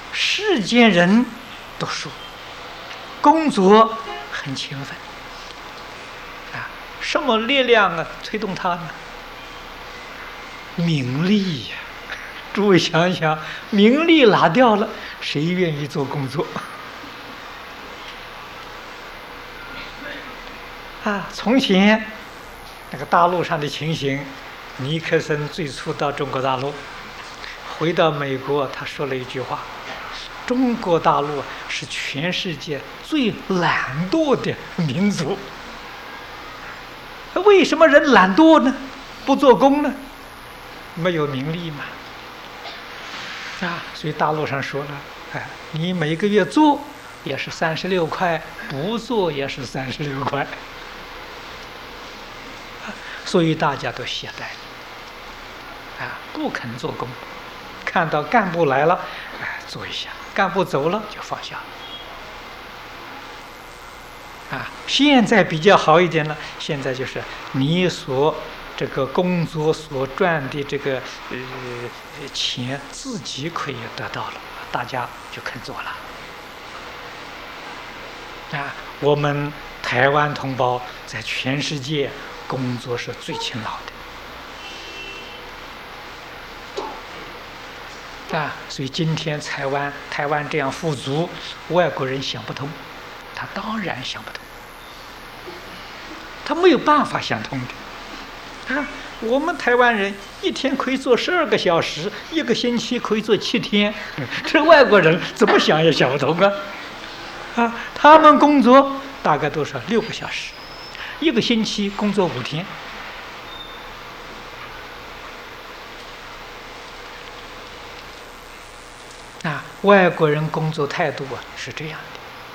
世间人读书、工作很勤奋啊，什么力量啊推动他呢？名利呀！诸位想想，名利拿掉了，谁愿意做工作？啊，从前那个大陆上的情形，尼克森最初到中国大陆，回到美国，他说了一句话：中国大陆是全世界最懒惰的民族。为什么人懒惰呢？不做工呢？没有名利嘛。啊，所以大陆上说了，哎，你每个月做也是36块，不做也是36块。所以大家都懈怠，啊，不肯做工。看到干部来了，哎，做一下；干部走了就放下。啊，现在比较好一点了。现在就是你所这个工作所赚的这个钱，自己可以得到了，大家就肯做了。啊，我们台湾同胞在全世界工作是最勤劳的。啊，所以今天台湾这样富足，外国人想不通，他当然想不通，他没有办法想通的。啊，我们台湾人一天可以做12个小时，一个星期可以做7天，这外国人怎么想也想不通啊！啊，他们工作大概都是6个小时，一个星期工作5天。啊，外国人工作态度啊是这样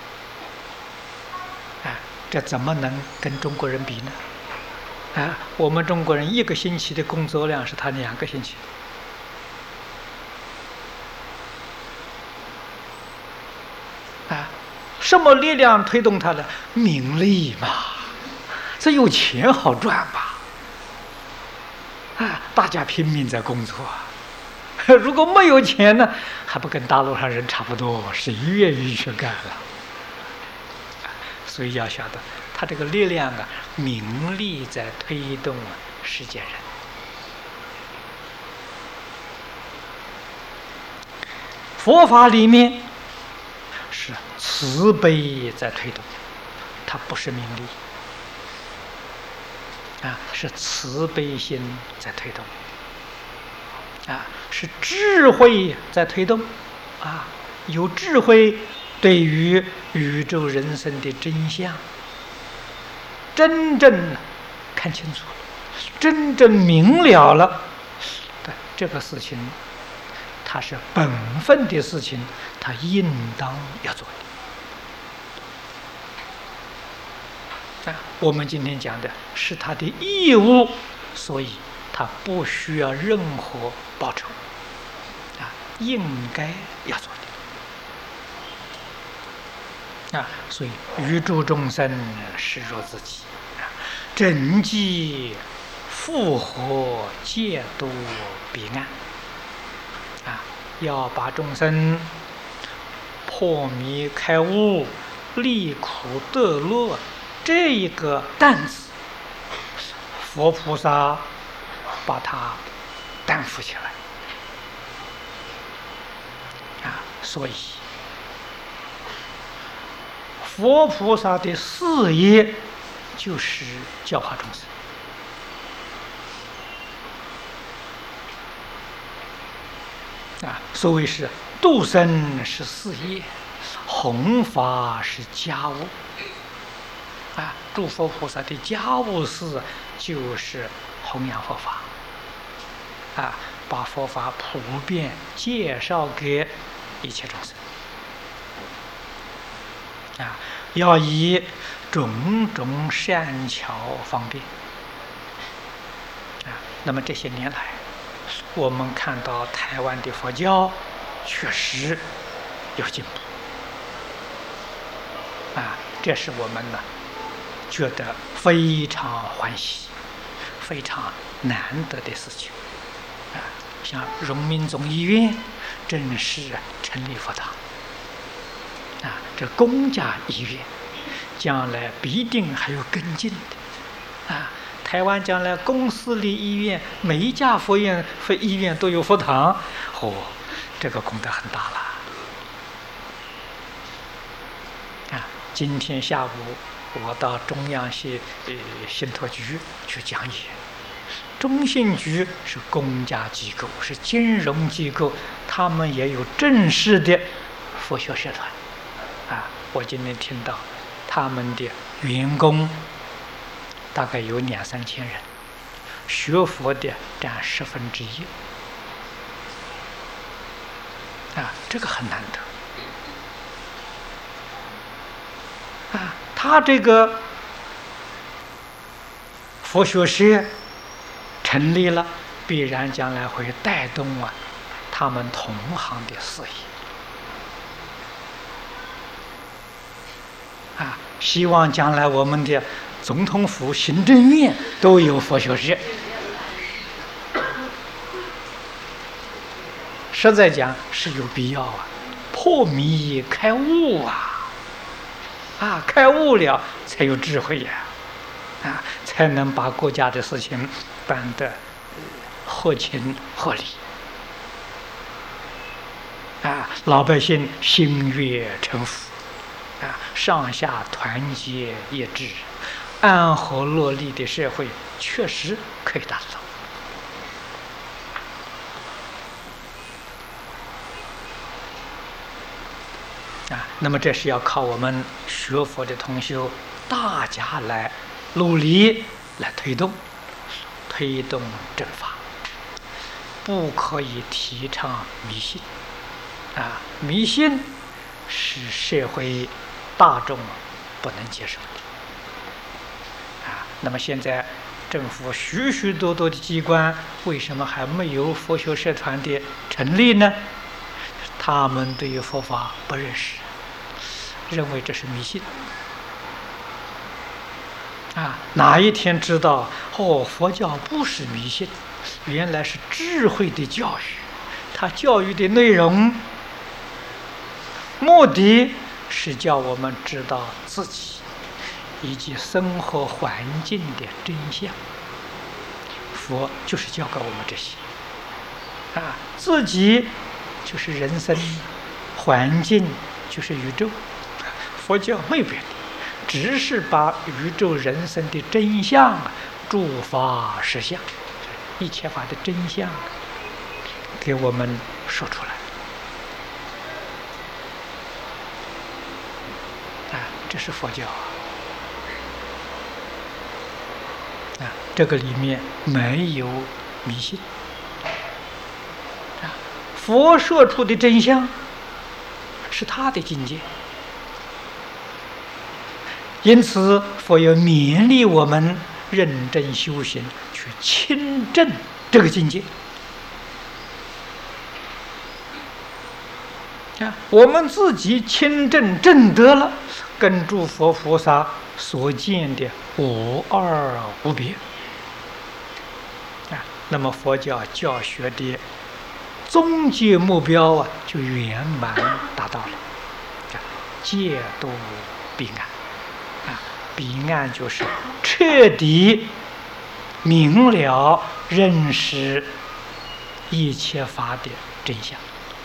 的，啊，这怎么能跟中国人比呢？啊，我们中国人1个星期的工作量是他2个星期。啊，什么力量推动他的？名利嘛，这有钱好赚吧？啊，大家拼命在工作。如果没有钱呢，还不跟大陆上人差不多，谁愿意去干了？所以要晓得，他这个力量啊，名利在推动世界人。佛法里面是慈悲在推动，它不是名利啊，是慈悲心在推动。啊，是智慧在推动，啊，有智慧对于宇宙人生的真相，真正看清楚了，真正明了了，对这个事情，它是本分的事情，它应当要做的。啊，我们今天讲的是他的义务，所以他不需要任何报酬，啊，应该要做的。啊，所以欲助众生，视若自己，拯济复活，戒度彼岸。啊，要把众生破迷开悟、离苦得乐这一个担子，佛菩萨把它担负起来。啊，所以佛菩萨的事业就是教化众生。啊，所谓是度生是事业，弘法是家务。啊，诸佛菩萨的家务事就是弘扬佛法，啊，把佛法普遍介绍给一切众生，啊，要以种种善巧方便，啊，那么这些年来，我们看到台湾的佛教确实有进步，啊，这是我们呢觉得非常欢喜、非常难得的事情，啊， 像荣民总医院正式成立佛堂啊，这公家医院将来必定还有跟进的啊。台湾将来公私立医院每一家医院都有佛堂，这个功德很大了啊。今天下午我到中央信托局去讲演。中信局是公家机构，是金融机构，他们也有正式的佛学社团啊。我今天听到他们的员工大概有2、3千人，学佛的占1/10啊，这个很难得啊。他这个佛学社成立了，必然将来会带动他们同行的事业啊！希望将来我们的总统府、行政院都有佛学社。实在讲是有必要破迷开悟开悟了才有智慧才能把国家的事情办得合情合理老百姓心悦诚服上下团结一致，安和乐利的社会确实可以达到那么这是要靠我们学佛的同修大家来努力来推动正法，不可以提倡迷信迷信是社会大众不能接受的那么现在政府许许多多的机关为什么还没有佛学社团的成立呢？他们对于佛法不认识，认为这是迷信哪一天知道佛教不是迷信，原来是智慧的教育，它教育的内容目的是叫我们知道自己以及生活环境的真相。佛就是教给我们这些自己就是人生，环境就是宇宙，佛教没有别的，只是把宇宙人生的真相诸法实相，一切法的真相给我们说出来这是佛教这个里面没有迷信佛说出的真相是他的境界，因此佛要勉励我们认真修行，去亲证这个境界我们自己亲证证得了，跟诸佛菩萨所见的无二无别那么佛教教学的终极目标就圆满达到了戒度彼岸彼岸就是彻底明了认识一切法的真相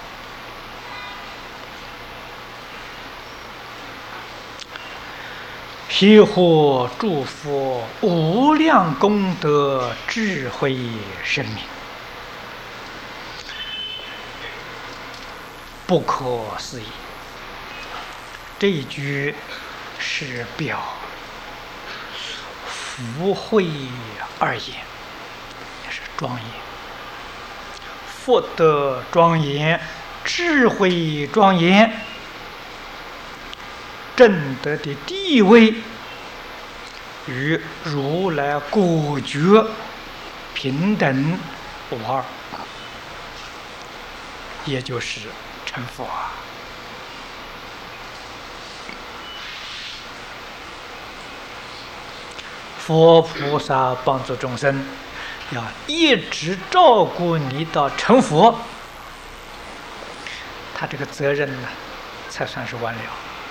悉获诸佛无量功德智慧生命，不可思议。这一句是表福慧二言，也是庄严，福德庄严，智慧庄严，正德的地位与如来果觉平等无二，也就是成佛佛菩萨帮助众生要一直照顾你到成佛，他这个责任呢，才算是完了。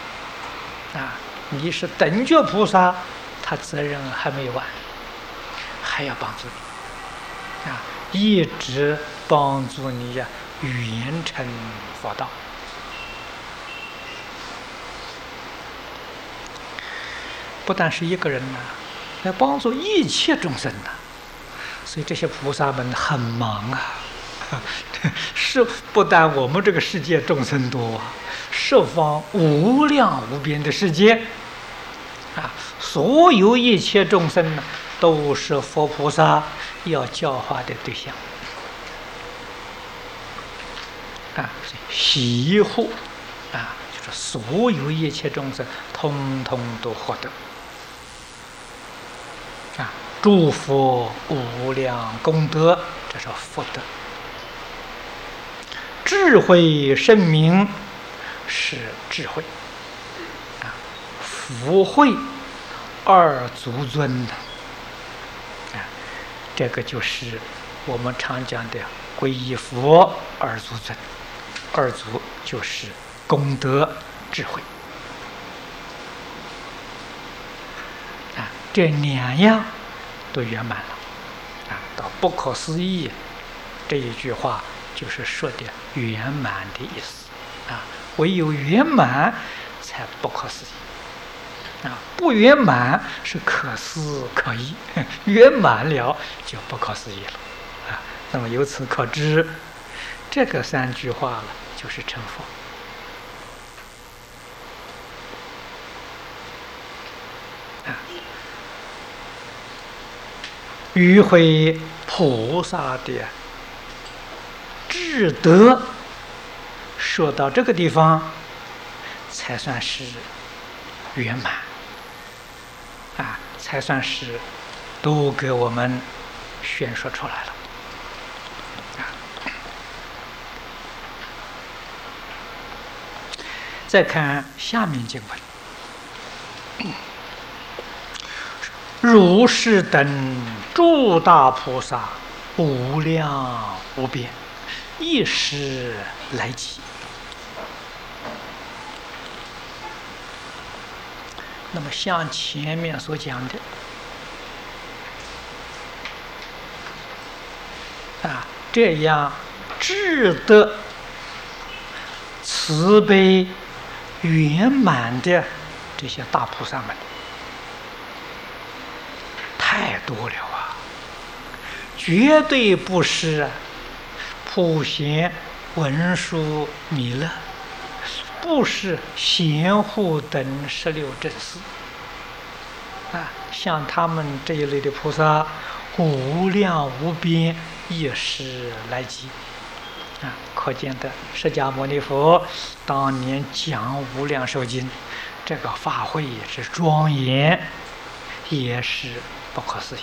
你是等觉菩萨，他责任还没完，还要帮助你一直帮助你圆成佛道。不但是一个人来帮助一切众生所以这些菩萨们很忙是不但我们这个世界众生多十方无量无边的世界所有一切众生都是佛菩萨要教化的对象习护就是所有一切众生通通都获得诸佛无量功德，这是福德。智慧圣明是智慧福慧二足尊这个就是我们常讲的皈依佛二足尊。二足就是功德智慧这两样都圆满了到不可思议这一句话就是说的圆满的意思唯有圆满才不可思议不圆满是可思可议，圆满了就不可思议了那么由此可知，这个三句话了就是成佛迂回菩萨的智德说到这个地方才算是圆满才算是都给我们宣说出来了再看下面经文，如是等诸大菩萨无量无边，一时来集。那么像前面所讲的这样智德慈悲圆满的这些大菩萨们太多了绝对不是普贤文殊弥勒，不是贤护等16正士像他们这一类的菩萨无量无边，一时来集可见的释迦牟尼佛当年讲无量寿经，这个法会也是庄严，也是不可思议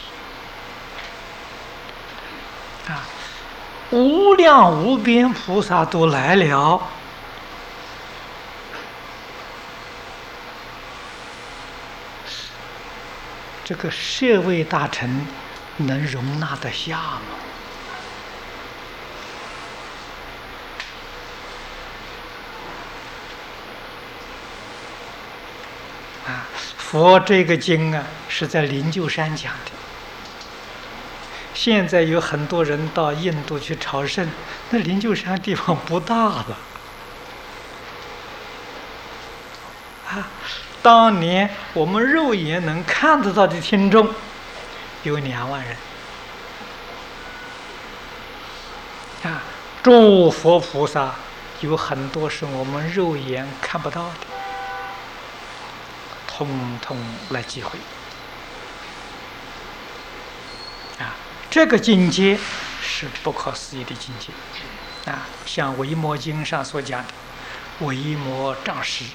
无量无边菩萨都来了，这个舍卫大臣能容纳得下吗？佛这个经是在灵鹫山讲的。现在有很多人到印度去朝圣，那灵鹫山地方不大的当年我们肉眼能看得到的听众有2万人诸佛菩萨有很多是我们肉眼看不到的，通通来集会这个境界是不可思议的境界像《维摩经》上所讲的维摩丈师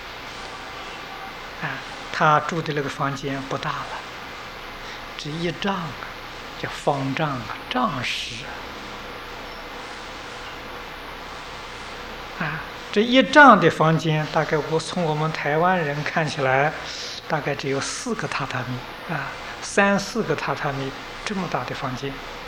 他住的那个房间不大了，只1丈叫方丈丈师这1丈的房间，大概从我们台湾人看起来，大概只有4个榻榻米3、4个榻榻米这么大的房间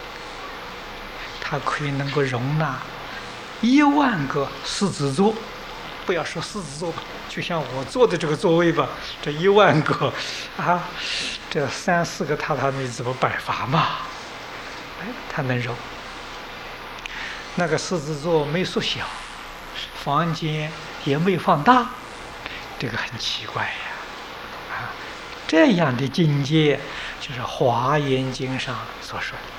它可以能够容纳10000个狮子座。不要说狮子座吧，就像我坐的这个座位吧，这10000个啊，这3、4个榻榻米怎么摆法嘛？哎，它能容。那个狮子座没缩小，房间也没放大，这个很奇怪呀！啊，这样的境界就是《华严经》上所说的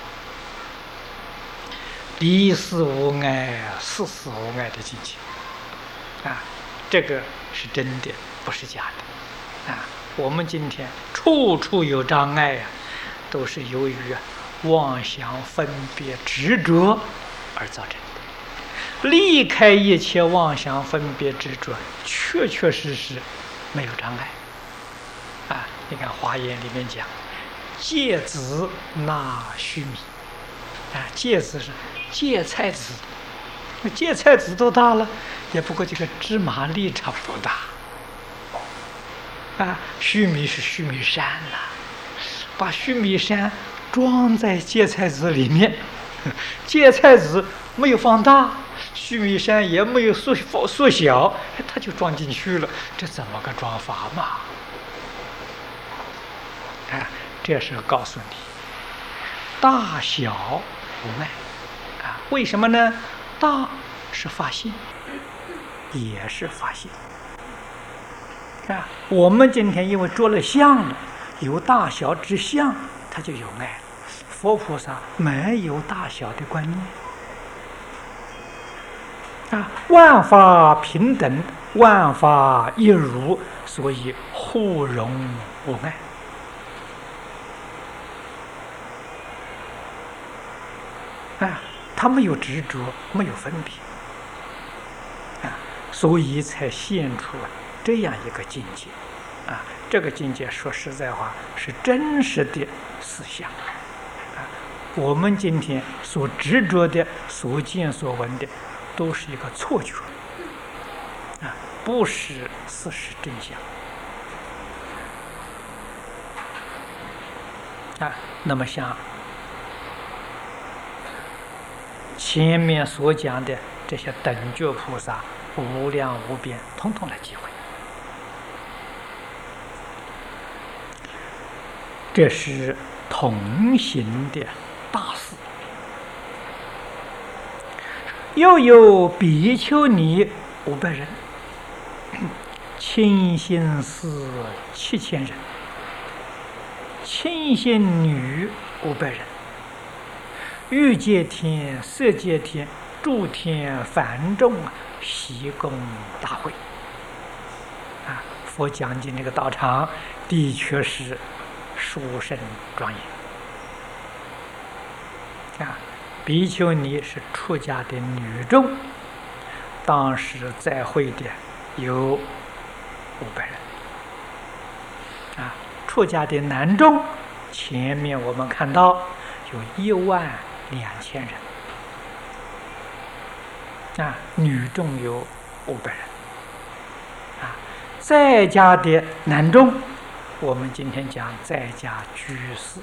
离事无碍、事事无碍的境界。啊，这个是真的，不是假的。啊，我们今天处处有障碍呀，都是由于妄想、分别、执着而造成的。离开一切妄想、分别、执着，确确实实没有障碍。啊，你看《华严》里面讲，芥子纳须弥。啊，芥子是芥菜籽。芥菜籽多大了？也不过这个芝麻粒差不多大。啊，须弥是须弥山呐，把须弥山装在芥菜籽里面，芥菜籽没有放大，须弥山也没有缩小，它就装进去了，这怎么个装法嘛？啊，这是告诉你，大小无碍。啊，为什么呢？大是法性，也是法性。啊，我们今天因为着了相了，有大小之相，它就有爱了。佛菩萨没有大小的观念。啊，万法平等，万法一如，所以互容无碍。啊，他没有执着，没有分别。啊，所以才现出这样一个境界。啊，这个境界说实在话是真实的思想。啊，我们今天所执着的、所见所闻的，都是一个错觉。啊，不是事实真相。啊，那么像前面所讲的这些等觉菩萨，无量无边，统统来体会。这是同行的大事。又有比丘尼500人，清心寺7000人，清心女500人，欲界天、色界天、诸天梵众悉供大会。啊，佛讲经这个道场的确是殊胜庄严。啊，比丘尼是出家的女众，当时在会的有500人。啊，出家的男众，前面我们看到有12000人。啊，女众有500人。啊，在家的男众，我们今天讲在家居士。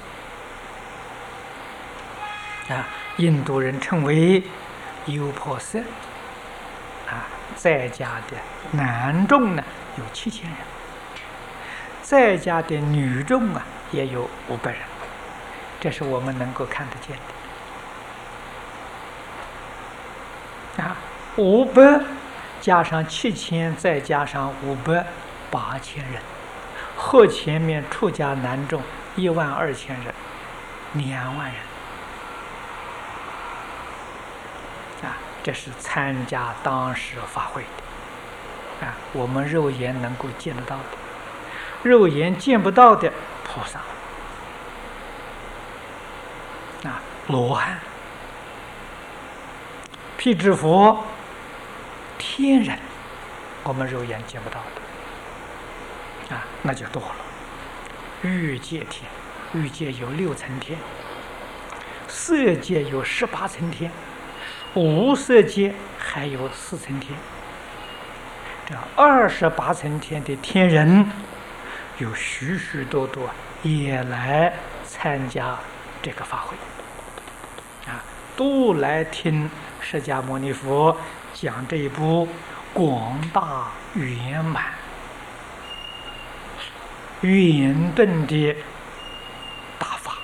啊，印度人称为优婆塞。啊，在家的男众呢有7000人，在家的女众啊也有500人，这是我们能够看得见的。啊，500加上7000，再加上500，8000人，和前面出家男众12000人，2万人。啊，这是参加当时法会的。啊，我们肉眼能够见得到的，肉眼见不到的菩萨。啊，罗汉、辟支佛、天人，我们肉眼见不到的。啊，那就多了。欲界天，欲界有6层天，色界有18层天，无色界还有4层天。这28层天的天人，有许许多多也来参加这个法会。啊， 都来听释迦牟尼佛讲这一部广大圆满圆顿的大法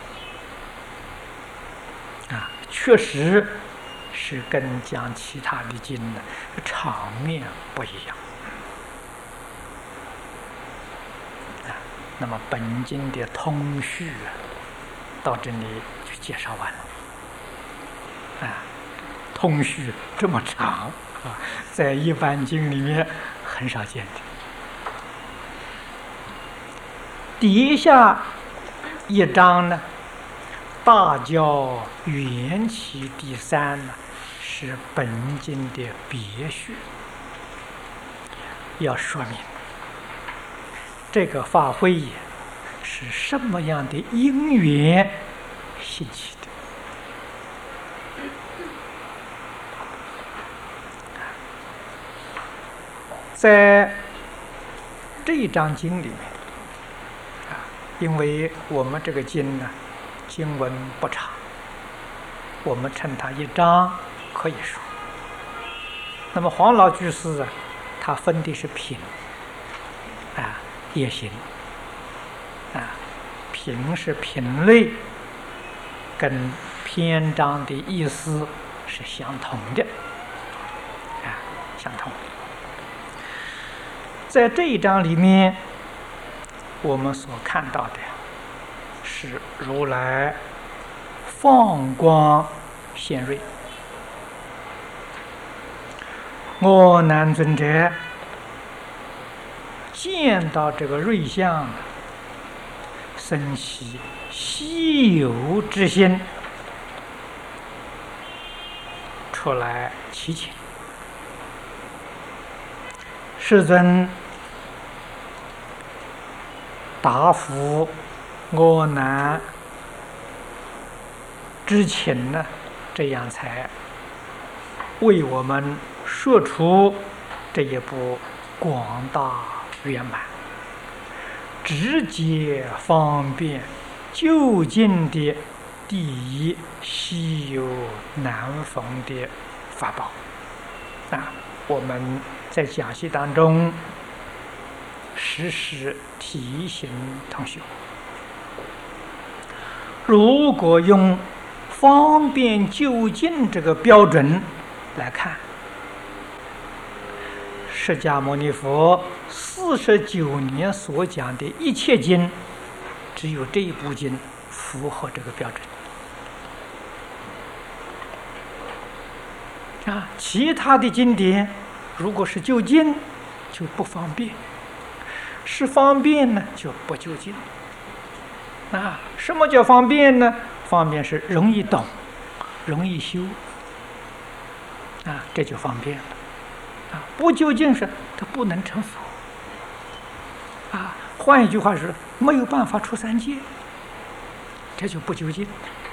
啊，确实是跟讲其他的经呢场面不一样啊。那么本经的通序到这里就介绍完了啊。通序这么长啊，在一般经里面很少见的。底下一章呢，大教缘起第三呢，是本经的别序，要说明这个法会也是什么样的因缘兴起的。在这一章经里面因为我们这个经呢，经文不长，我们称它一章可以说。那么黄老居士啊，他分的是品也行品是品类，跟篇章的意思是相同的相同的。在这一章里面，我们所看到的是如来放光显瑞，阿难尊者见到这个瑞相，生起稀有之心，出来祈请世尊答复阿难之情呢，这样才为我们说出这一部广大圆满、直接方便就近的第一稀有难逢的法宝我们在讲习当中时时提醒同学，如果用方便就近这个标准来看，释迦牟尼佛49年所讲的一切经，只有这一部经符合这个标准其他的经典如果是就近就不方便，是方便呢就不就近什么叫方便呢？方便是容易懂、容易修这就方便了不就近是它不能成佛换一句话是没有办法出三界，这就不就近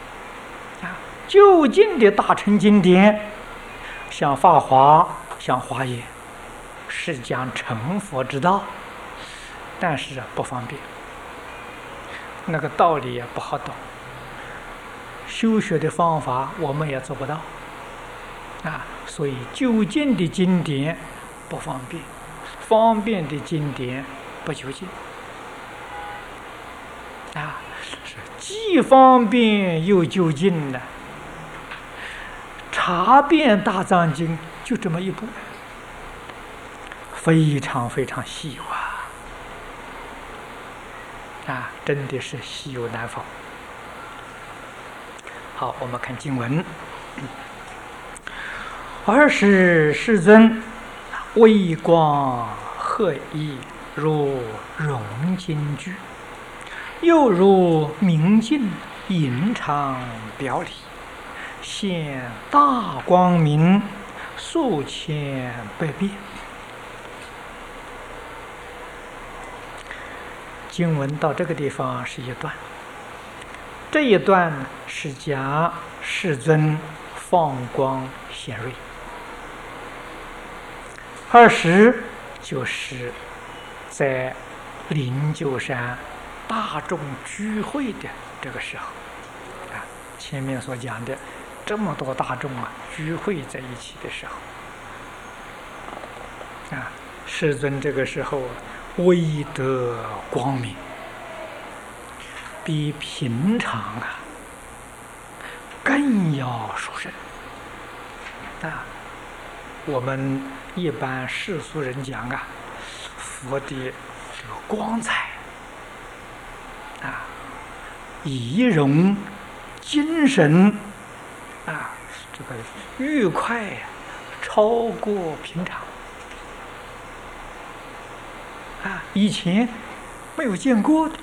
就近的大乘经典，像法华、像华严，是讲成佛之道，但是不方便，那个道理也不好懂，修学的方法我们也做不到所以就近的经典不方便，方便的经典不就近是既方便又就近的。查遍大藏经就这么一部，非常非常稀有真的是稀有难逢。好，我们看经文。尔时世尊微光赫熠，如融金炬，又如明镜隐藏表里，现大光明，数千百变。经文到这个地方是一段，这一段是讲世尊放光显瑞。20就是在灵鹫山大众聚会的这个时候前面所讲的这么多大众聚会在一起的时候世尊这个时候威德光明，比平常更要殊胜我们一般世俗人讲佛的这个光彩仪容精神这个愉快超过平常以前没有见过的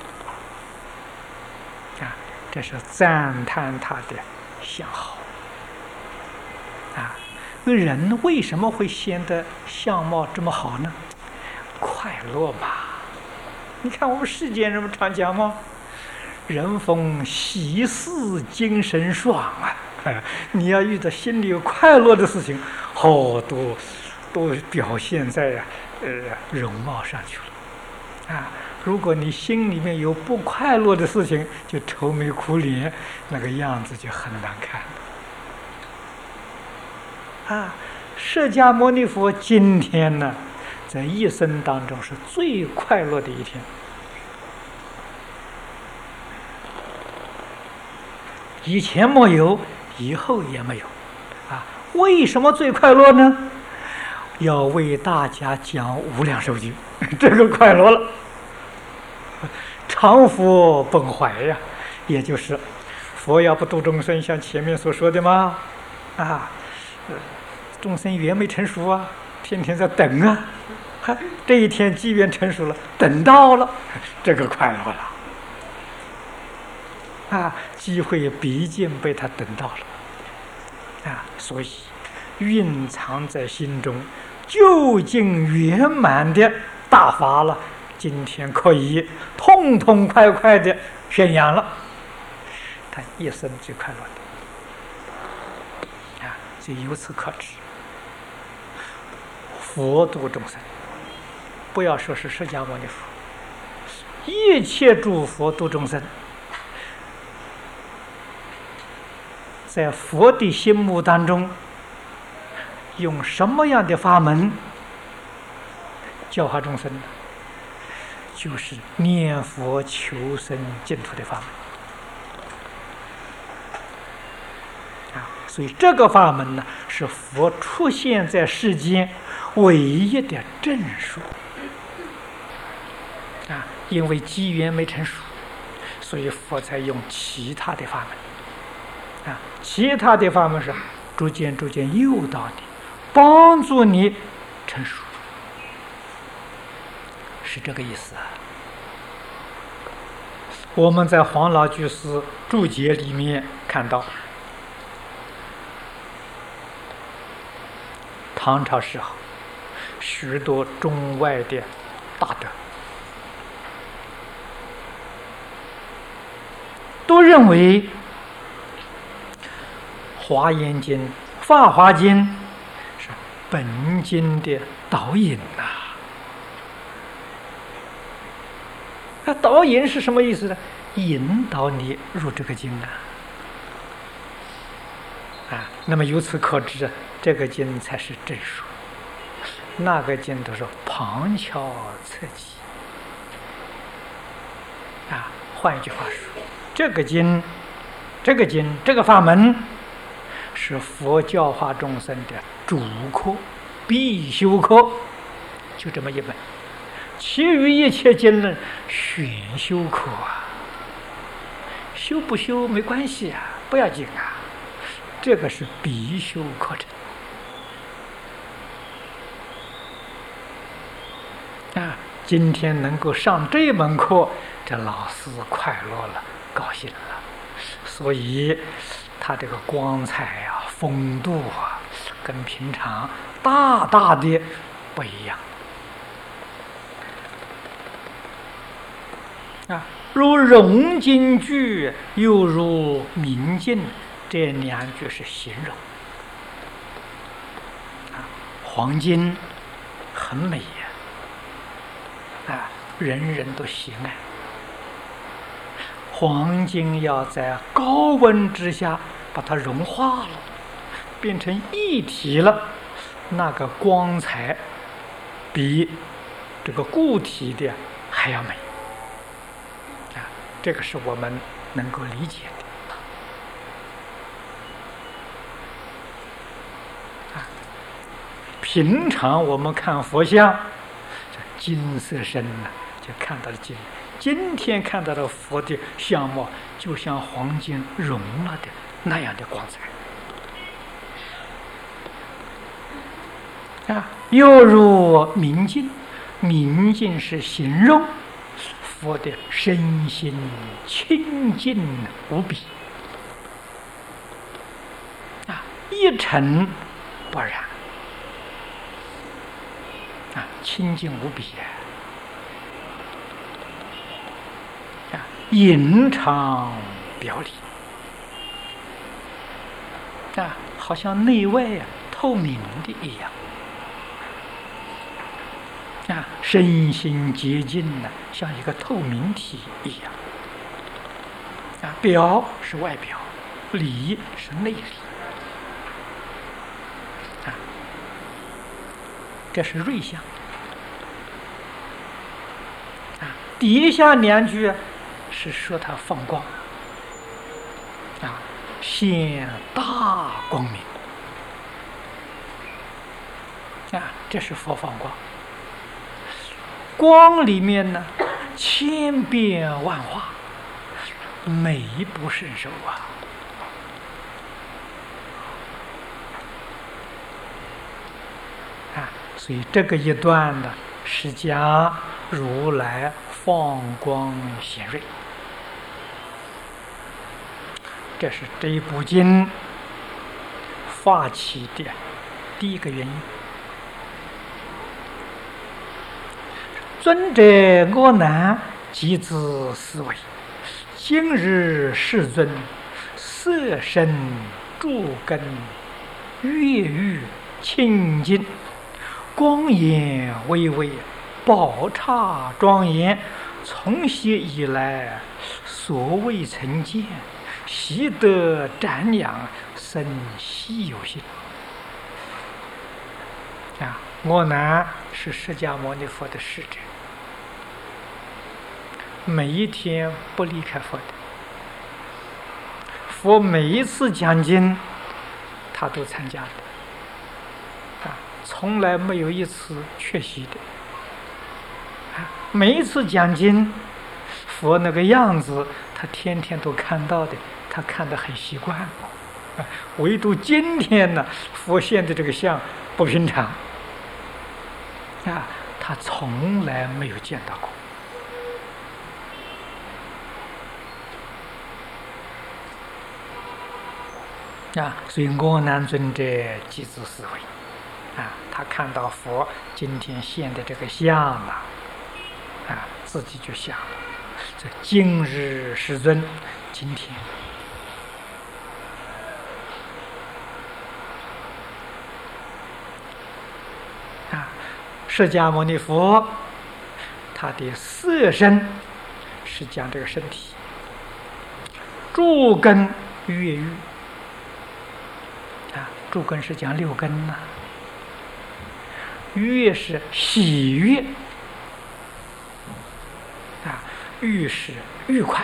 这是赞叹他的相好人为什么会显得相貌这么好呢？快乐嘛！你看我们世间人们常讲吗？人逢喜事精神爽你要遇到心里有快乐的事情，好多都表现在容貌上去了如果你心里面有不快乐的事情，就愁眉苦脸，那个样子就很难看释迦牟尼佛今天呢，在一生当中是最快乐的一天。以前没有，以后也没有为什么最快乐呢？要为大家讲无量寿经这个快乐了。常佛本怀也就是佛要不度众生，像前面所说的吗众生缘没成熟天天在等这一天机缘成熟了，等到了，这个快乐了机会毕竟被他等到了所以蕴藏在心中究竟圆满的大法了，今天可以痛痛快快的宣扬了，他一生最快乐的所以由此可知，佛度众生，不要说是释迦牟尼佛，一切诸佛度众生，在佛的心目当中，用什么样的法门教化众生呢？就是念佛求生净土的法门所以这个法门呢，是佛出现在世间唯一的证书因为机缘没成熟，所以佛才用其他的法门其他的法门是逐渐诱导你，帮助你成熟，是这个意思我们在黄老居士注解里面看到，唐朝时候许多中外的大德都认为《华严经》《法华经》是本经的导引那导引是什么意思呢？引导你入这个经那么由此可知，这个经才是正书，那个经都是旁敲侧击换一句话说，这个法门是佛教化众生的主课、必修课，就这么一本，其余一切经论选修课修不修没关系不要紧这个是必修课程今天能够上这门课，这老师快乐了，高兴了，所以他这个光彩风度跟平常大大的不一样如融经句，又如明镜，这两句是形容黄金很美人人都喜爱。黄金要在高温之下把它融化了，变成一体了，那个光彩比这个固体的还要美啊！这个是我们能够理解的啊。平常我们看佛像，这金色身呢，就看到了金。今天看到的佛的相貌，就像黄金融了的那样的光彩啊。又如明镜，明镜是形容佛的身心清净无比啊，一尘不染啊，清净无比啊，隐常表里啊，好像内外透明的一样啊，身心洁净呢，像一个透明体一样啊。表是外表，里是内里啊。这是瑞相啊。底下两句是说它放光啊，现大光明啊，这是佛放光。光里面呢，千变万化，美不胜收啊！所以这个一段呢，是讲如来放光显瑞，这是这一部经发起的第一个原因。尊者阿难即自思维，今日世尊色身诸根悦欲清净，光颜巍巍，宝刹庄严，从昔以来所未曾见，习得瞻仰，生稀有性啊！阿难是释迦牟尼佛的使者，每一天不离开佛的，佛每一次讲经他都参加的啊，从来没有一次缺席的啊。每一次讲经佛那个样子他天天都看到的，他看得很习惯啊。唯独今天呢，佛现在这个相不平常啊，他从来没有见到过啊，所以阿难尊者即自思维啊，他看到佛今天现的这个相了啊，自己就想了：这今日世尊，今天啊，释迦牟尼佛他的色身是讲这个身体，诸根悦欲。诸根是讲六根呐，悦是喜悦啊，欲是愉快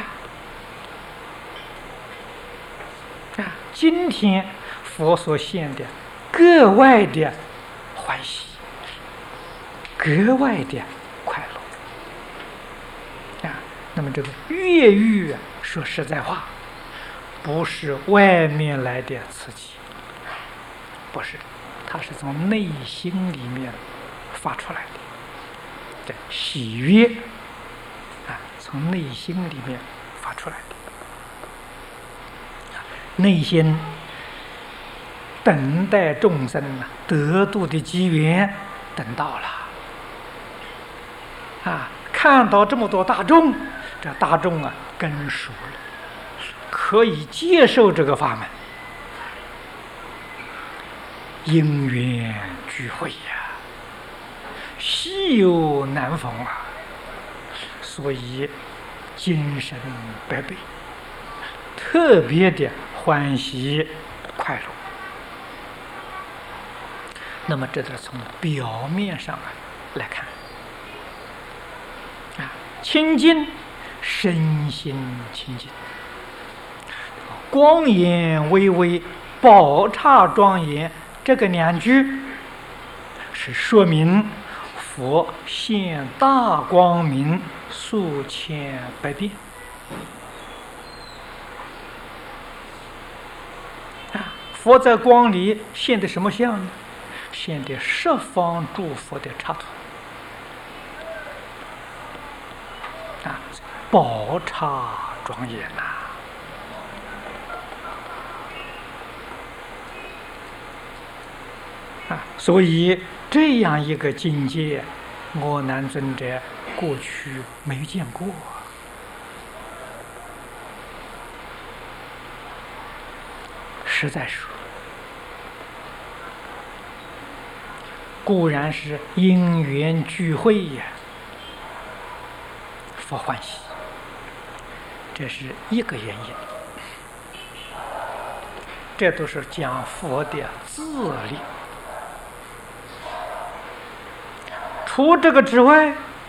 啊。今天佛所现的格外的欢喜，格外的快乐啊。那么这个悦欲说实在话，不是外面来的刺激。不是，它是从内心里面发出来的，对，喜悦啊，从内心里面发出来的，内心等待众生得度的机缘等到了啊，看到这么多大众，这大众跟熟了，可以接受这个法门。因缘聚会呀，稀有难逢啊，所以精神百倍，特别的欢喜快乐。那么这是从表面上来看清净，身心清净，光严巍巍，宝刹庄严，这个两句是说明佛现大光明数千百遍佛在光里现的什么相呢？现的十方诸佛的刹土宝刹庄严所以这样一个境界，我南尊者过去没见过。实在说，固然是因缘聚会呀，佛欢喜，这是一个原因。这都是讲佛的自力。除这个之外，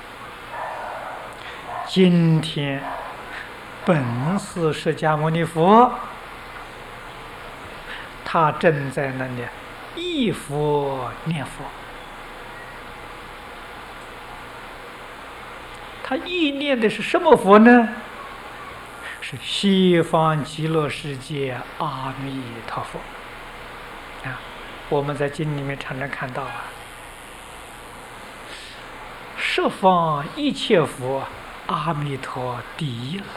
今天本师释迦牟尼佛，他正在那里忆佛念佛。他忆念的是什么佛呢？是西方极乐世界阿弥陀佛我们在经里面常常看到十方一切佛，阿弥陀第一了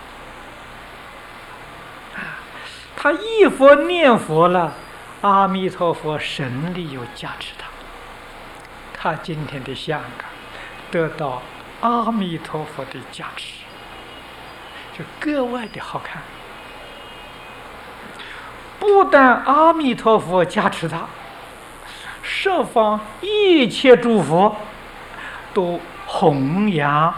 他忆佛念佛了，阿弥陀佛神力又加持他今天的香港得到阿弥陀佛的加持，就格外的好看。不但阿弥陀佛加持他，十方一切诸佛都弘扬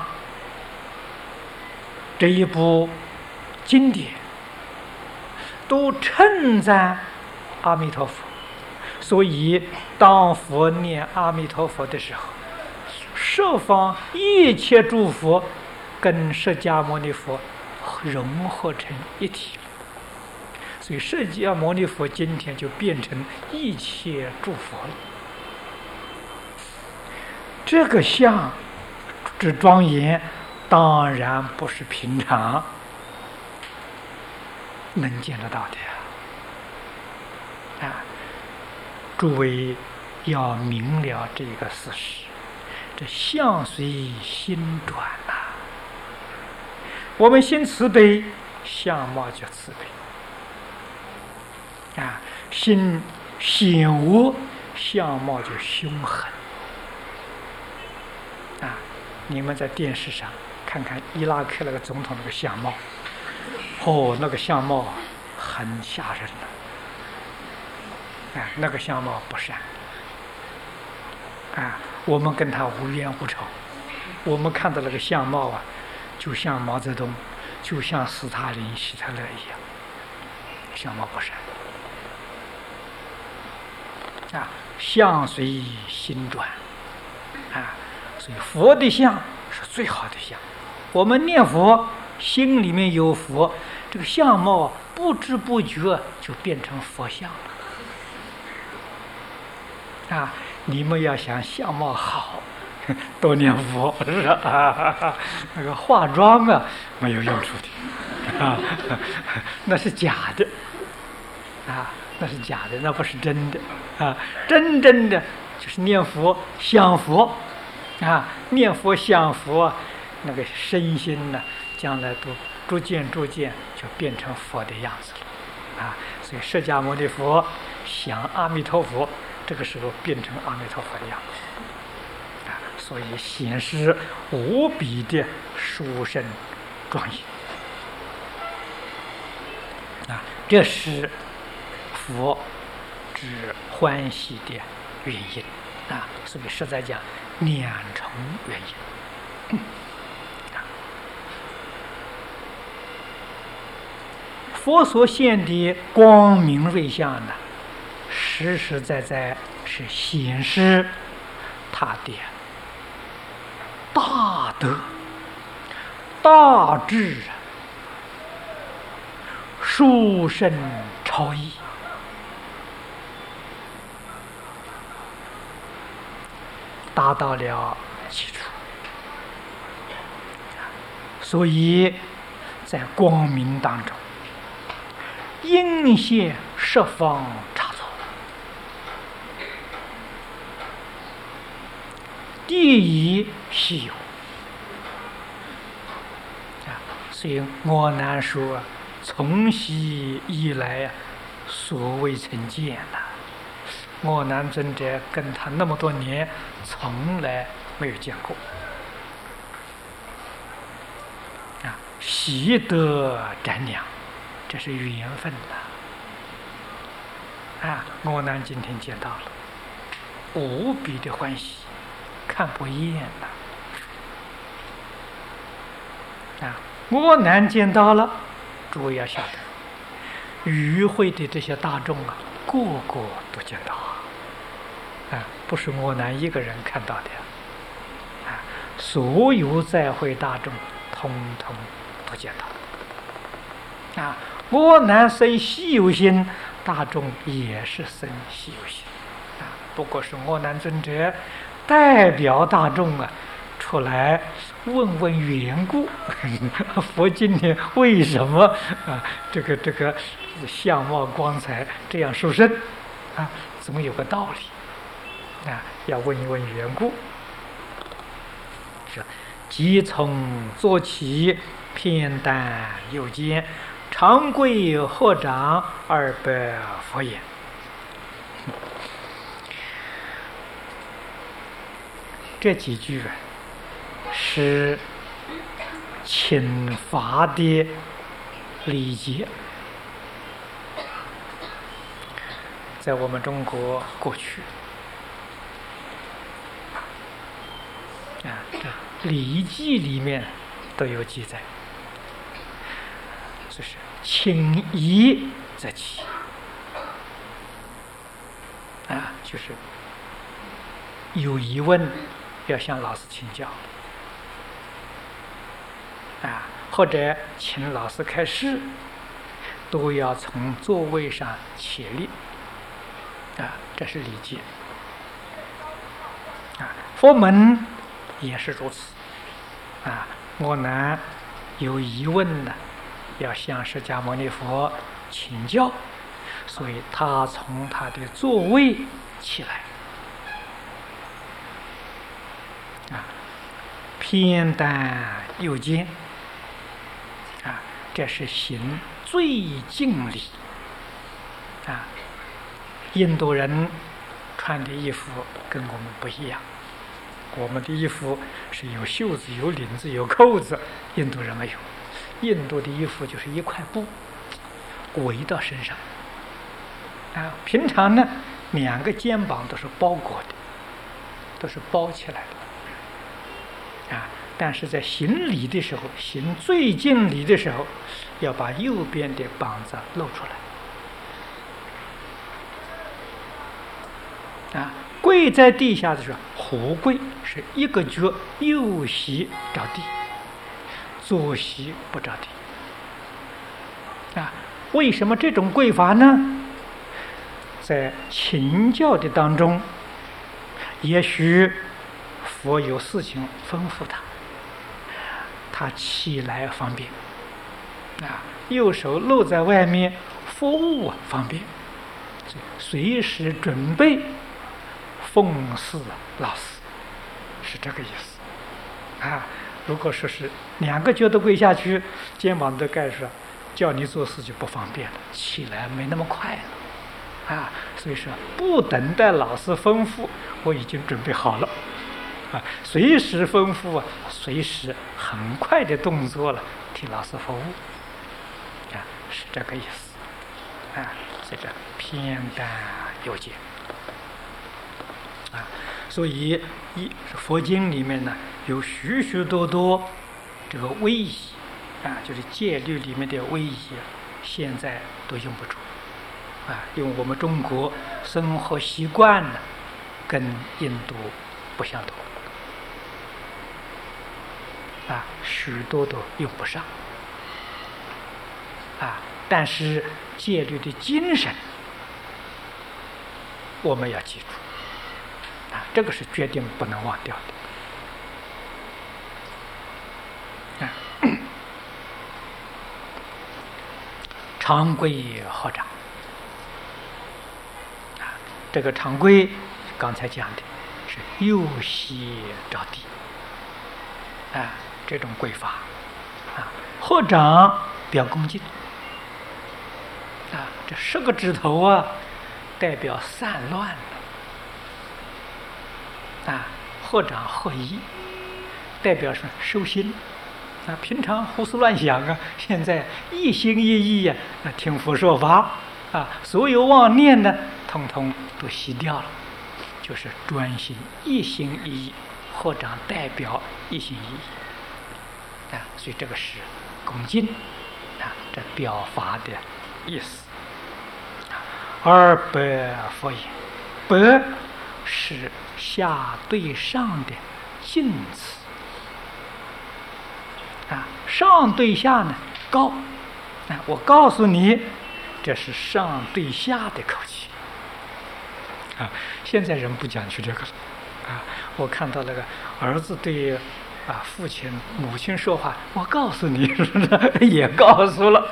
这一部经典，都称赞阿弥陀佛。所以当佛念阿弥陀佛的时候，十方一切诸佛跟释迦牟尼佛融合成一体，所以释迦牟尼佛今天就变成一切诸佛了。这个相之庄严，当然不是平常能见得到的诸位要明了这个事实，这相随心转我们心慈悲，相貌就慈悲心险恶，相貌就凶狠你们在电视上看看伊拉克那个总统那个相貌，那个相貌很吓人那个相貌不善我们跟他无冤无仇，我们看到那个相貌就像毛泽东，就像斯大林、希特勒一样，相貌不善相随心转所以佛的相是最好的相。我们念佛，心里面有佛，这个相貌不知不觉就变成佛像了你们要想相貌好，多念佛是那个化妆没有用处的那是假的那是假的，那不是真的真正的就是念佛想佛念佛想佛，那个身心呢，将来都逐渐就变成佛的样子了所以释迦牟尼佛想阿弥陀佛，这个时候变成阿弥陀佛的样子所以显示无比的殊胜庄严这是佛之欢喜的原因所以实在讲两重原因佛所现的光明瑞相呢，实实在在是显示他的大德、大智、殊胜超逸，达到了基础。所以在光明当中，应现十方差错，第一稀有。所以我南说，从昔以来所未曾见呐。我南尊者跟他那么多年，从来没有见过。习得瞻仰，这是缘分呐。我南今天见到了，无比的欢喜，看不厌呐。我南见到了，诸位要晓得，与会的这些大众个个都见到不是我南一个人看到的所有在会大众通通都见到我南生稀有心，大众也是生稀有心不过是我南尊者代表大众出来问问缘故佛经里为什么这个相貌光彩这样殊胜总有个道理要问一问缘故。即从坐起，偏袒右肩，长跪合掌200佛言。这几句是请法的礼节，在我们中国过去这《礼记》里面都有记载，就是请疑则起就是有疑问要向老师请教或者请老师开示，都要从座位上起立这是礼节佛门也是如此我呢有疑问呢，要向释迦牟尼佛请教，所以他从他的座位起来偏袒右肩这是行最敬礼印度人穿的衣服跟我们不一样，我们的衣服是有袖子、有领子、有扣子，印度人没有。印度的衣服就是一块布围到身上平常呢2个肩膀都是包裹的，都是包起来的但是在行礼的时候，行最敬礼的时候，要把右边的膀子露出来跪在地下的时候，虎跪是一个脚右膝着地，左膝不着地为什么这种跪法呢？在请教的当中，也许佛有事情吩咐他起来方便右手露在外面服务方便，随时准备奉侍老师，是这个意思如果说是2个脚都跪下去，肩膀都盖上，叫你做事就不方便了，起来没那么快了所以说不等待老师吩咐，我已经准备好了随时吩咐随时很快的动作了，替老师服务是这个意思这个偏袒右肩所以佛经里面呢有许许多多这个威仪就是戒律里面的威仪， 现在都用不着因为我们中国生活习惯呢，跟印度不相同许多都用不上但是戒律的精神我们要记住这个是决定不能忘掉的常规合掌这个常规刚才讲的是右膝着地这种规法合掌表恭敬这10个指头代表散乱合掌合一代表是收心平常胡思乱想现在一心一意听佛说法所有妄念呢统统都熄掉了，就是专心一心一意，合掌代表一心一意所以这个是恭敬这表法的意思而白佛言，白是下对上的近词上对下呢高我告诉你这是上对下的口气现在人不讲究这个了我看到那个儿子对父亲母亲说话，我告诉你也告诉了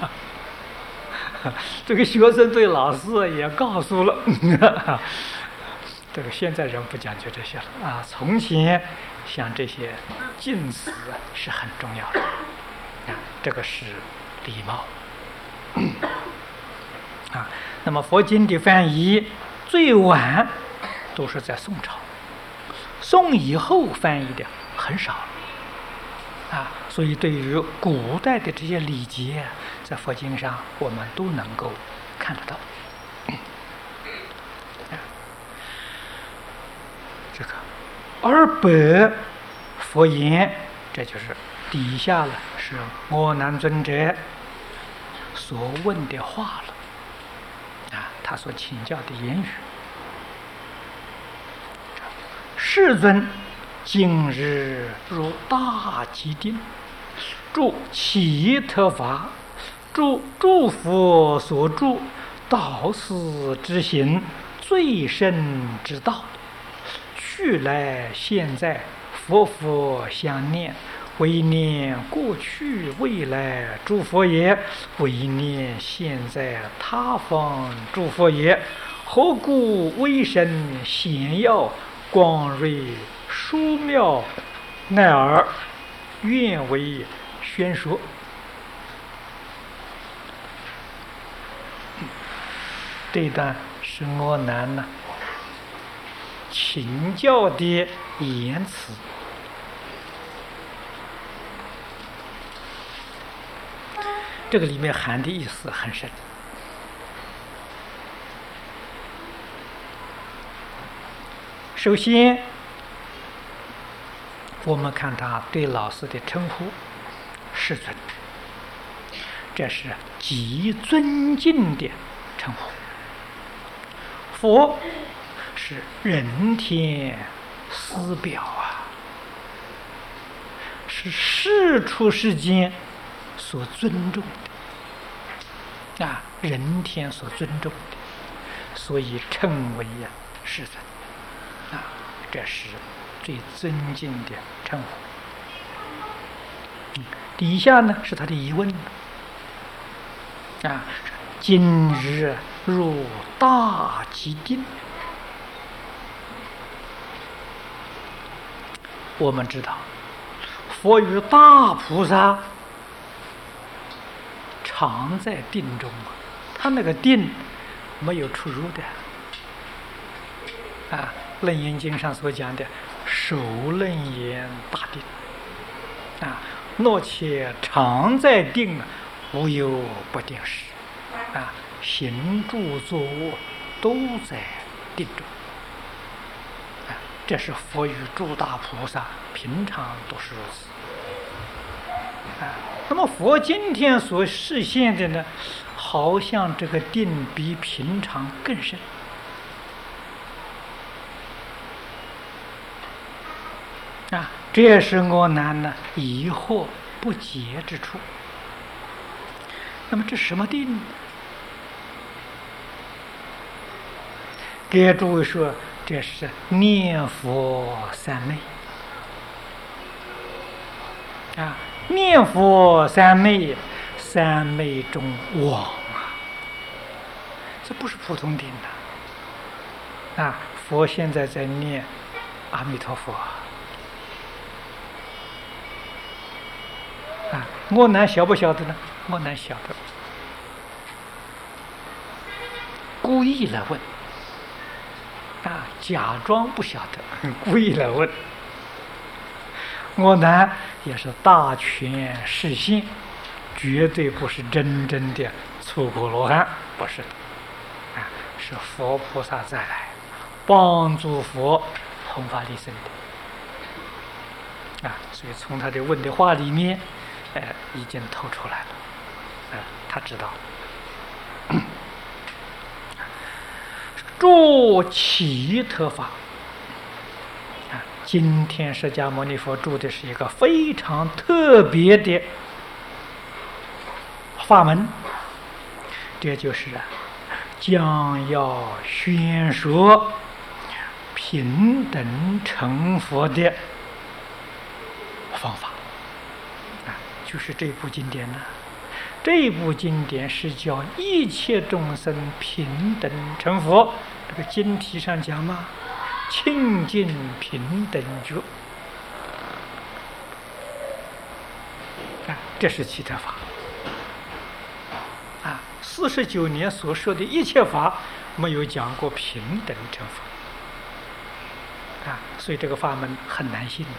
这个学生对老师也告诉了这个现在人不讲究这些了从前像这些敬词是很重要的这个是礼貌那么佛经的翻译最晚都是在宋朝，宋以后翻译的很少所以对于古代的这些礼节在佛经上我们都能够看得到这个而白佛言，这就是底下了是阿难尊者所问的话了他所请教的言语。世尊今日入大吉定，住其特法，诸佛所住道士之行，最深之道，去来现在，佛相念，唯念过去未来诸佛也，唯念现在他方诸佛也，何故微神显耀光瑞殊妙奈尔，愿为宣说。这一段是阿难呢请教的言辞。这个里面含的意思很深。首先，我们看他对老师的称呼“世尊”，这是极尊敬的称呼。佛是人天师表是世出世间所尊重的人天所尊重的，所以称为世尊这是最尊敬的称呼。底下呢是他的疑问今日入大吉定。我们知道佛与大菩萨常在定中他那个定没有出入的楞严经上所讲的首楞严大定若且常在定无有不定时行住坐卧都在定中这是佛与诸大菩萨平常都是如此那么佛今天所示现的呢，好像这个定比平常更深。这也是我难呢疑惑不解之处。那么这什么定呢？给诸位说，这是念佛三昧。念佛三昧，三昧中妄这不是普通定的。佛现在在念阿弥陀佛。我难晓不晓得呢？我难晓得。故意来问。假装不晓得，故意来问。我难也是大权示现，绝对不是真正的出果罗汉，不是的。是佛菩萨再来帮助佛弘法利生的。所以从他的问的话里面，已经透出来了。他知道。住奇特法。今天释迦牟尼佛住的是一个非常特别的法门，这就是将要宣说平等成佛的方法。就是这部经典呢。这部经典是叫一切众生平等成佛。这个经题上讲嘛，清净平等觉。这是奇特法。49年所说的一切法，没有讲过平等成佛。所以这个法门很难信的。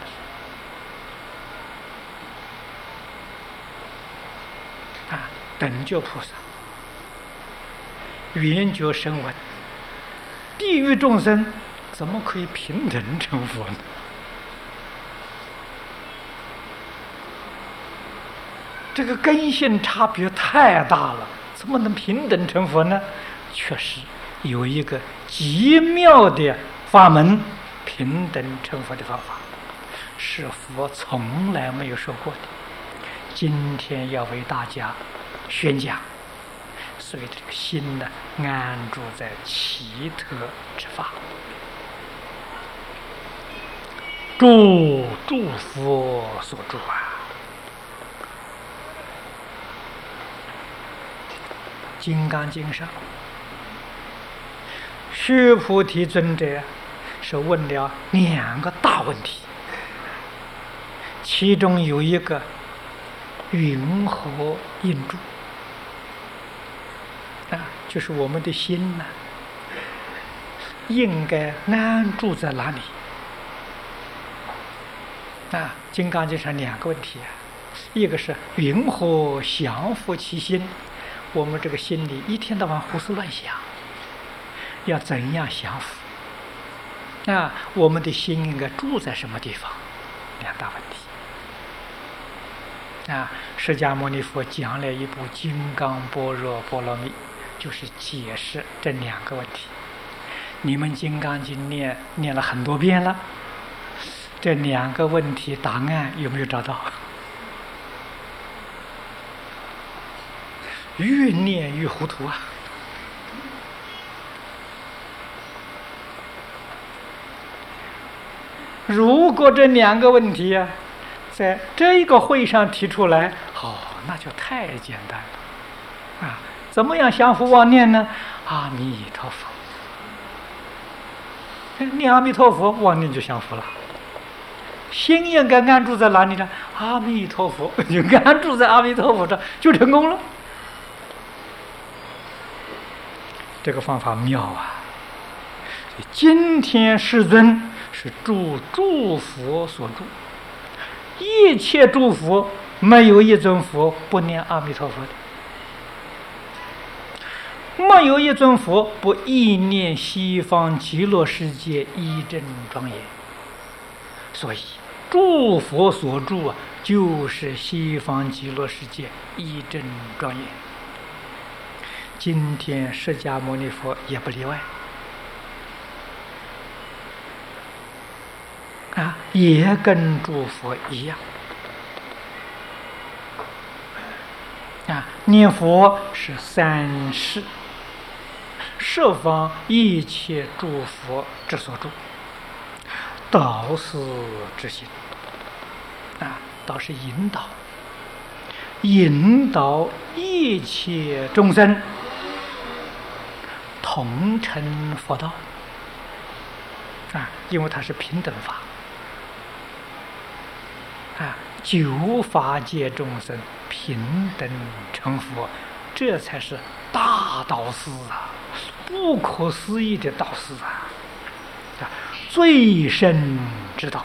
等觉菩萨、圆觉声闻、地狱众生，怎么可以平等成佛呢？这个根性差别太大了，怎么能平等成佛呢？确实有一个极妙的法门，平等成佛的方法，是佛从来没有说过的。今天要为大家宣讲，所以这个心呢，安住在奇特之法。诸佛所住金刚经上，须菩提尊者是问了2个大问题，其中有一个云何应住？就是我们的心呢，应该安住在哪里？金刚经上2个问题一个是云何降伏其心？我们这个心里一天到晚胡思乱想，要怎样降伏？我们的心应该住在什么地方？2大问题。释迦牟尼佛讲了一部《金刚般若波罗蜜》，就是解释这2个问题。你们《金刚经》念了很多遍了，这2个问题答案有没有找到？越念越糊涂如果这2个问题在这个会上提出来，那就太简单了怎么样降伏妄念呢？阿弥陀佛，念阿弥陀佛，妄念就降伏了。心应该安住在哪里呢？阿弥陀佛，就安住在阿弥陀佛上，就成功了。这个方法妙今天世尊是住诸佛所住，一切诸佛没有一尊佛不念阿弥陀佛的，没有一尊佛不意念西方极乐世界一真庄严。所以诸佛所住啊，就是西方极乐世界一真庄严。今天释迦牟尼佛也不例外啊，也跟诸佛一样啊。念佛是三世，十方一切诸佛之所住，导师之心啊，导是引导一切众生同成佛道啊，因为它是平等法啊，九法界众生平等成佛，这才是大导师啊，不可思议的导师啊，最深之道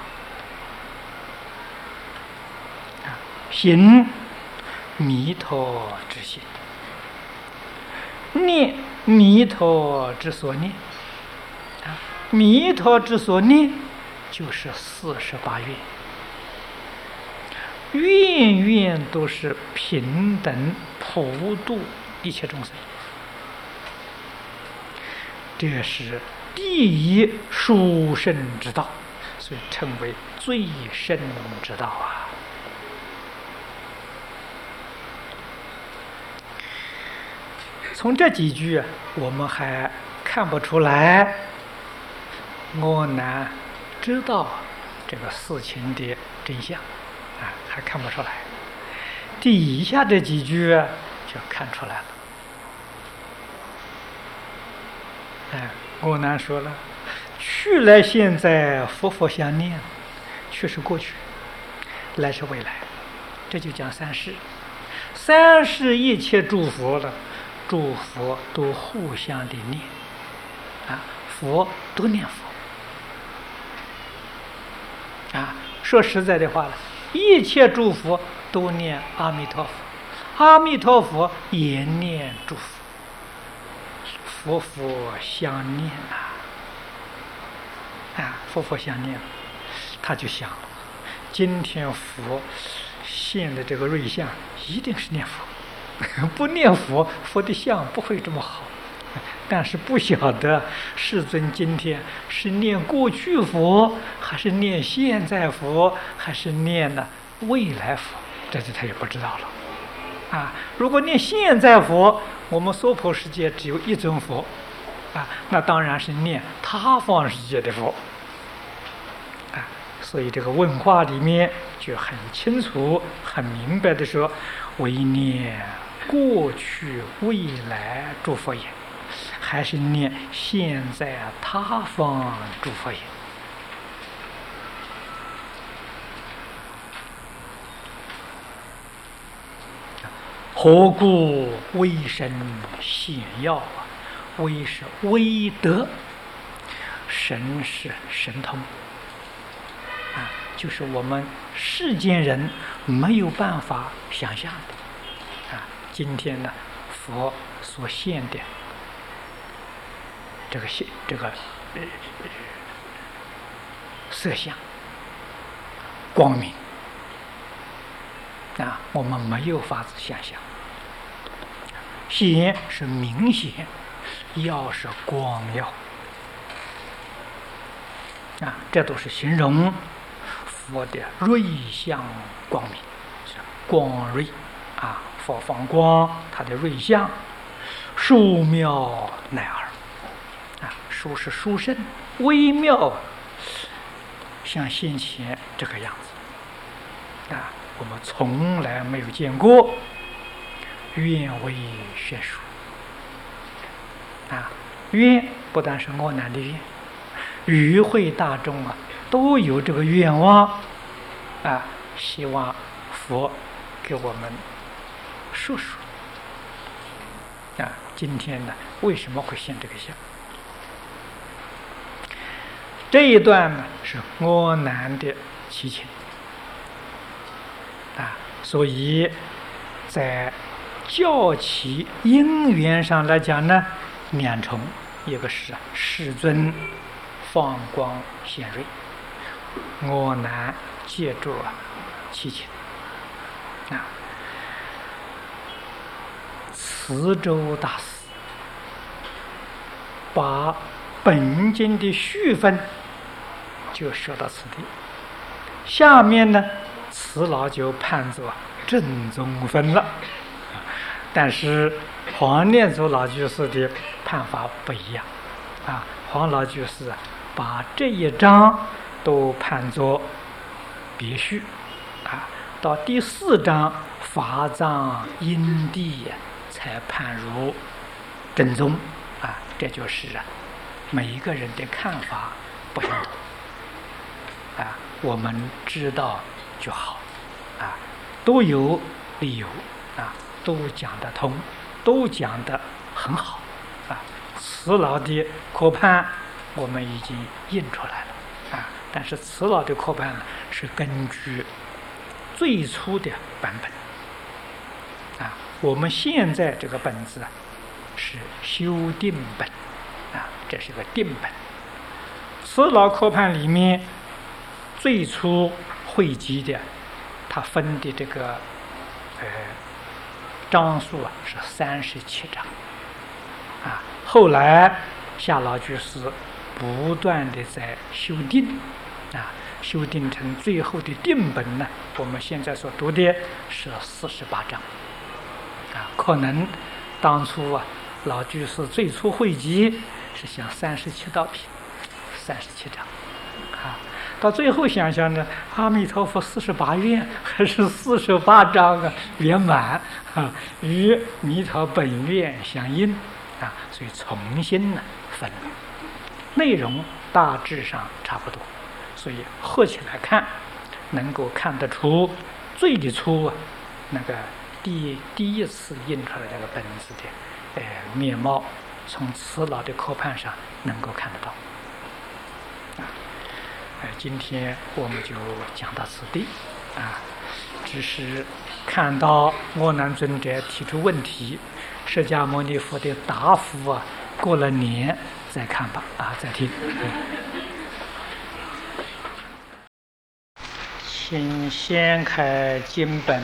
啊，行弥陀之心，念弥陀之所念啊，弥陀之所念就是48愿，愿愿都是平等普度一切众生，这是第一殊胜之道，所以称为最胜之道啊。从这几句我们还看不出来阿难知道这个事情的真相啊，还看不出来。底下这几句就看出来了。阿难说了，去来现在佛佛相念，去是过去，来是未来，这就讲三世。三世一切诸佛了，诸佛都互相的念啊，佛都念佛啊。说实在的话了，一切诸佛都念阿弥陀佛，阿弥陀佛也念诸佛，佛佛相念啊，佛佛相念，他就想了，今天佛现的这个瑞相一定是念佛。不念佛，佛的相不会这么好。但是不晓得世尊今天是念过去佛，还是念现在佛，还是念呢未来佛，这就他也不知道了啊。如果念现在佛，我们娑婆世界只有一尊佛啊，那当然是念他方世界的佛啊。所以这个问话里面就很清楚很明白的说，唯念过去未来诸佛也，还是念现在他方诸佛也。何故微神显耀啊？微是微德，神是神通啊，就是我们世间人没有办法想象的啊。今天呢，佛所现的这个色相光明啊，我们没有法子想象。显是明显，耀是光耀啊，这都是形容佛的瑞相光明，是光瑞啊，佛放光，它的瑞相殊妙乃尔啊，殊是殊胜，微妙，像先前这个样子啊，我们从来没有见过，愿为宣说啊，愿不但是阿难的愿，与会大众啊都有这个愿望啊，希望佛给我们说说啊，今天呢为什么会现这个相？这一段呢是阿难的祈请啊，所以在教起因缘上来讲呢，两重，一个是世尊放光显瑞，阿难借助祈请啊。慈州大师把本经的序分就说到此地，下面呢，慈老就判作正宗分了。但是黄念祖老居士的判法不一样啊，黄老居士把这一章都判作别序啊，到第4章法藏因地才判入正宗啊，这就是每一个人的看法不同啊，我们知道就好啊，都有理由啊，都讲得通，都讲得很好啊。慈老的科判我们已经印出来了啊，但是慈老的科判呢是根据最初的版本啊，我们现在这个本子是修订本啊，这是个订本。慈老科判里面最初汇集的，它分的这个章数是37章啊。后来夏老居士不断的在修订啊，修订成最后的定本呢，我们现在所读的是48章啊。可能当初老居士最初汇集是想37道品，37章啊。到最后想想呢，阿弥陀佛48愿还是48章圆满啊，与弥陀本愿相应啊，所以重新分了，内容大致上差不多，所以合起来看，能够看得出最的初那个第一次印出来这个本子的面貌，从慈老的科判上能够看得到。今天我们就讲到此地啊，只是看到阿难尊者提出问题，释迦牟尼佛的答复过了年再看吧啊，再听。请掀开经本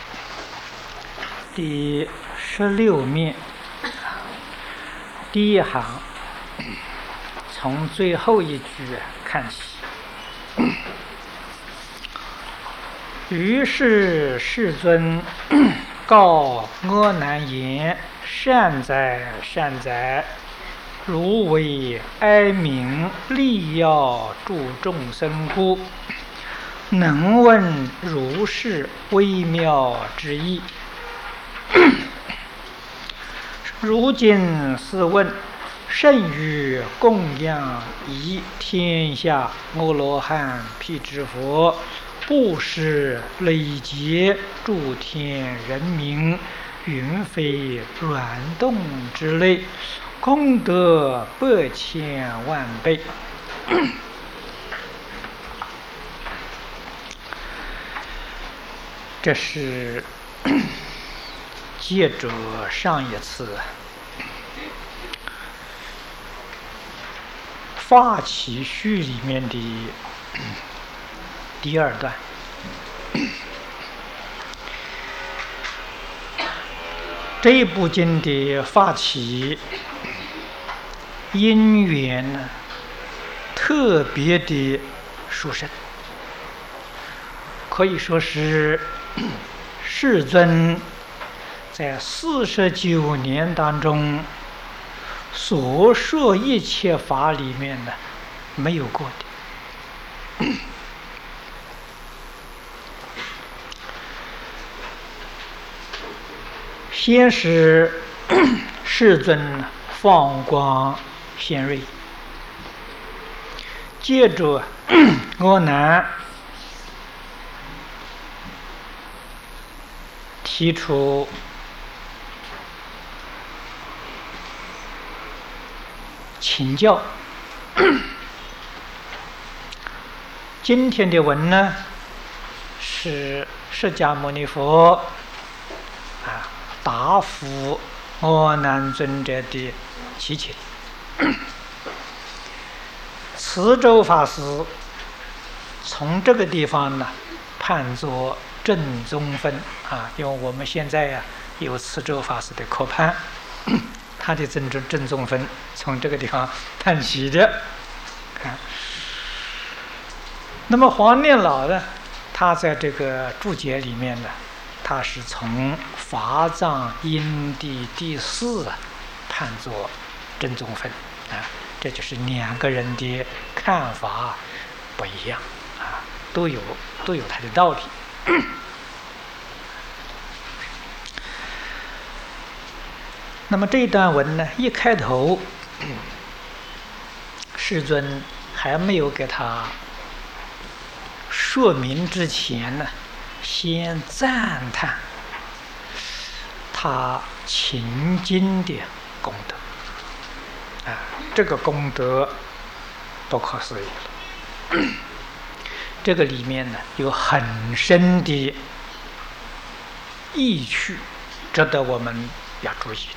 第16面第一行，从最后一句看起。于是世尊告阿难言：善哉，善哉！如为哀悯利要助众生故，能问如是微妙之意。如今试问，甚于供养以天下阿罗汉辟支佛，布施累劫诸天人民，云飞软动之类，功德8,000万倍。这是接着上一次发起序里面的第2段。这一部经的发起因缘呢，特别的殊胜，可以说是世尊在49年当中所说一切法里面呢没有过的。先是世尊放光显瑞，接着阿难提出请教。今天的文呢，是释迦牟尼佛答复阿难尊者的祈请。慈州法师从这个地方呢判作正宗分啊，因为我们现在呀有慈州法师的科判，他的正宗分从这个地方判起的啊。那么黄念老呢，他在这个注解里面呢，他是从法藏因地第四判作正宗分啊，这就是两个人的看法不一样啊，都有他的道理。那么这段文呢，一开头，世尊还没有给他说明之前呢，先赞叹他勤经的功德啊，这个功德不可思议了。这个里面呢有很深的意趣，值得我们要注意的。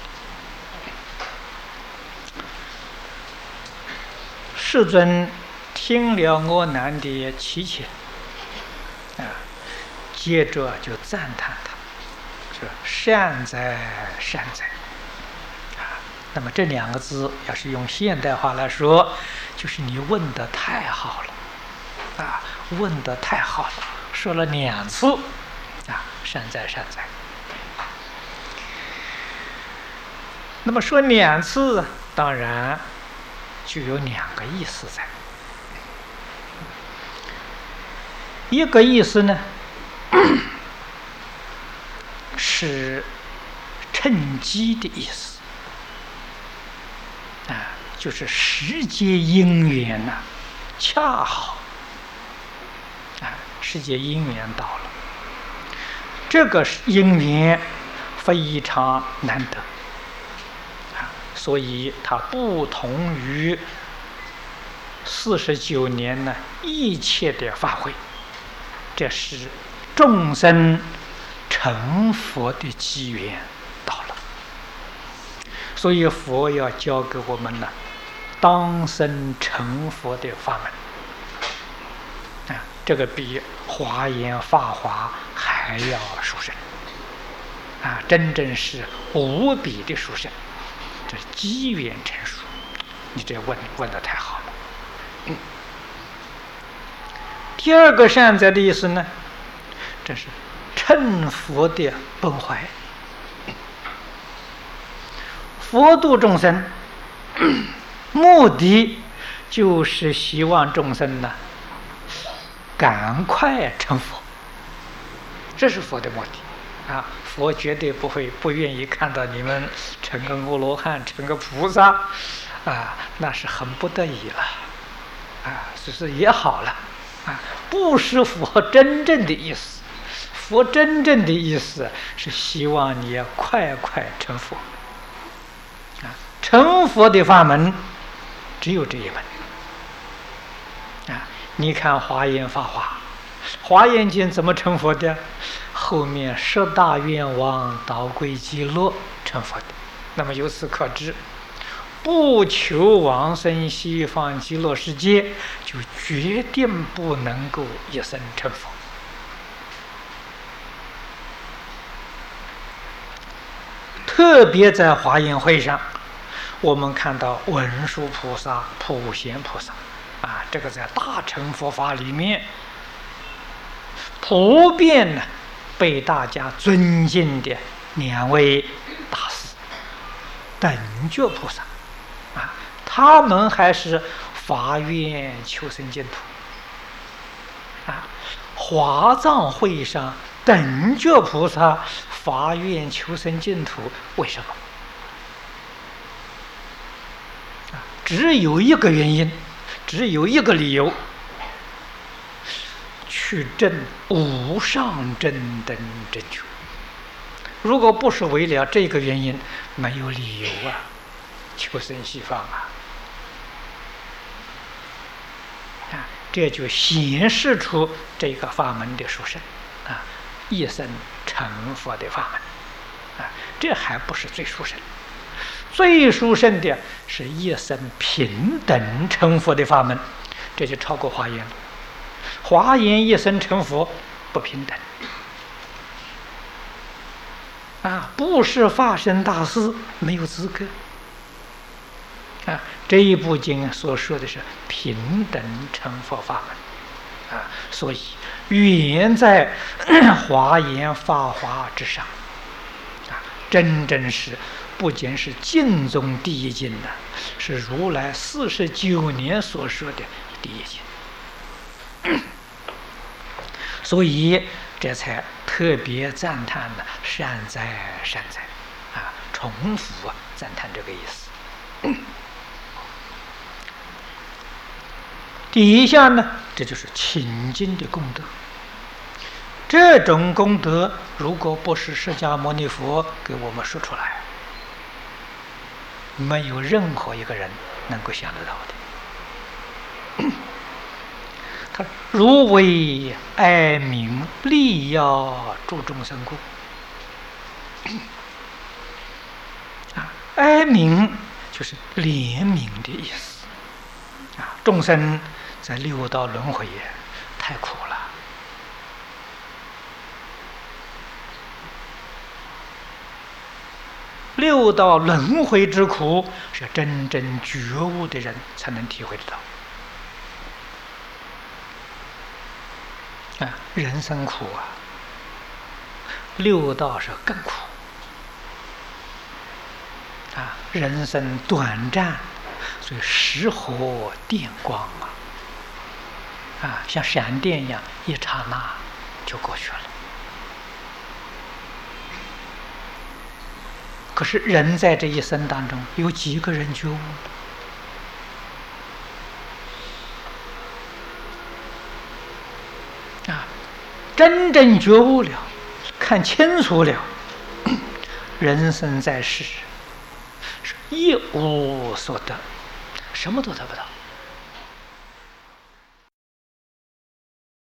世尊听了阿难的祈请啊，接着就赞叹他，说善哉善哉啊。那么这两个字要是用现代话来说，就是你问得太好了啊，问得太好了，说了2次啊，善哉善哉。那么说2次，当然就有2个意思在。一个意思呢，是趁机的意思啊，就是时节因缘呐，恰好啊，时节因缘到了，这个因缘非常难得啊，所以它不同于49年呢一切的法会，这是众生成佛的机缘到了，所以佛要教给我们呢，当生成佛的法门啊，这个比华严法华还要殊胜啊，真正是无比的殊胜，这是机缘成熟。你这问得太好了。第二个善哉的意思呢，这是趁佛的本怀，佛度众生，目的就是希望众生呢赶快成佛，这是佛的目的啊！佛绝对不愿意看到你们成个阿罗汉、成个菩萨啊，那是很不得已了啊，只是也好了啊，不是佛真正的意思。佛真正的意思是希望你要快快成佛啊！成佛的法门只有这一门啊！你看华严法华，华严经怎么成佛的？后面10大愿望导归极乐成佛的。那么由此可知，不求往生西方极乐世界，就决定不能够一生成佛。特别在华严会上，我们看到文殊菩萨、普贤菩萨啊，这个在大乘佛法里面普遍呢被大家尊敬的2位大师，等觉菩萨啊，他们还是发愿求生净土啊。华藏会上等觉菩萨发愿求生净土，为什么？只有一个原因，只有一个理由，去证无上正等正觉。如果不是为了这个原因，没有理由啊，求生西方啊！这就显示出这个法门的殊胜啊，一生成佛的法门啊，这还不是最殊胜，最殊胜的是一生平等成佛的法门，这就超过华严了华严一生成佛不平等啊！不是法身大师没有资格啊！这一部经所说的是平等成佛法门啊，所以远在华严法华之上啊！真正是不仅是经中第一经的，是如来49年所说的第一经。所以这才特别赞叹呢，善哉善哉啊！重复赞叹这个意思。第一项呢，这就是请经的功德。这种功德，如果不是释迦牟尼佛给我们说出来，没有任何一个人能够想得到的。他如为哀悯利要诸众生故啊，哀悯就是怜悯的意思啊。众生在六道轮回太苦了，六道轮回之苦是真正觉悟的人才能体会得到。人生苦啊，六道是更苦啊！人生短暂，所以时火电光啊，像闪电一样，一刹那就过去了。可是人在这一生当中，有几个人觉悟？真正觉悟了，看清楚了，人生在世是一无所得，什么都得不到。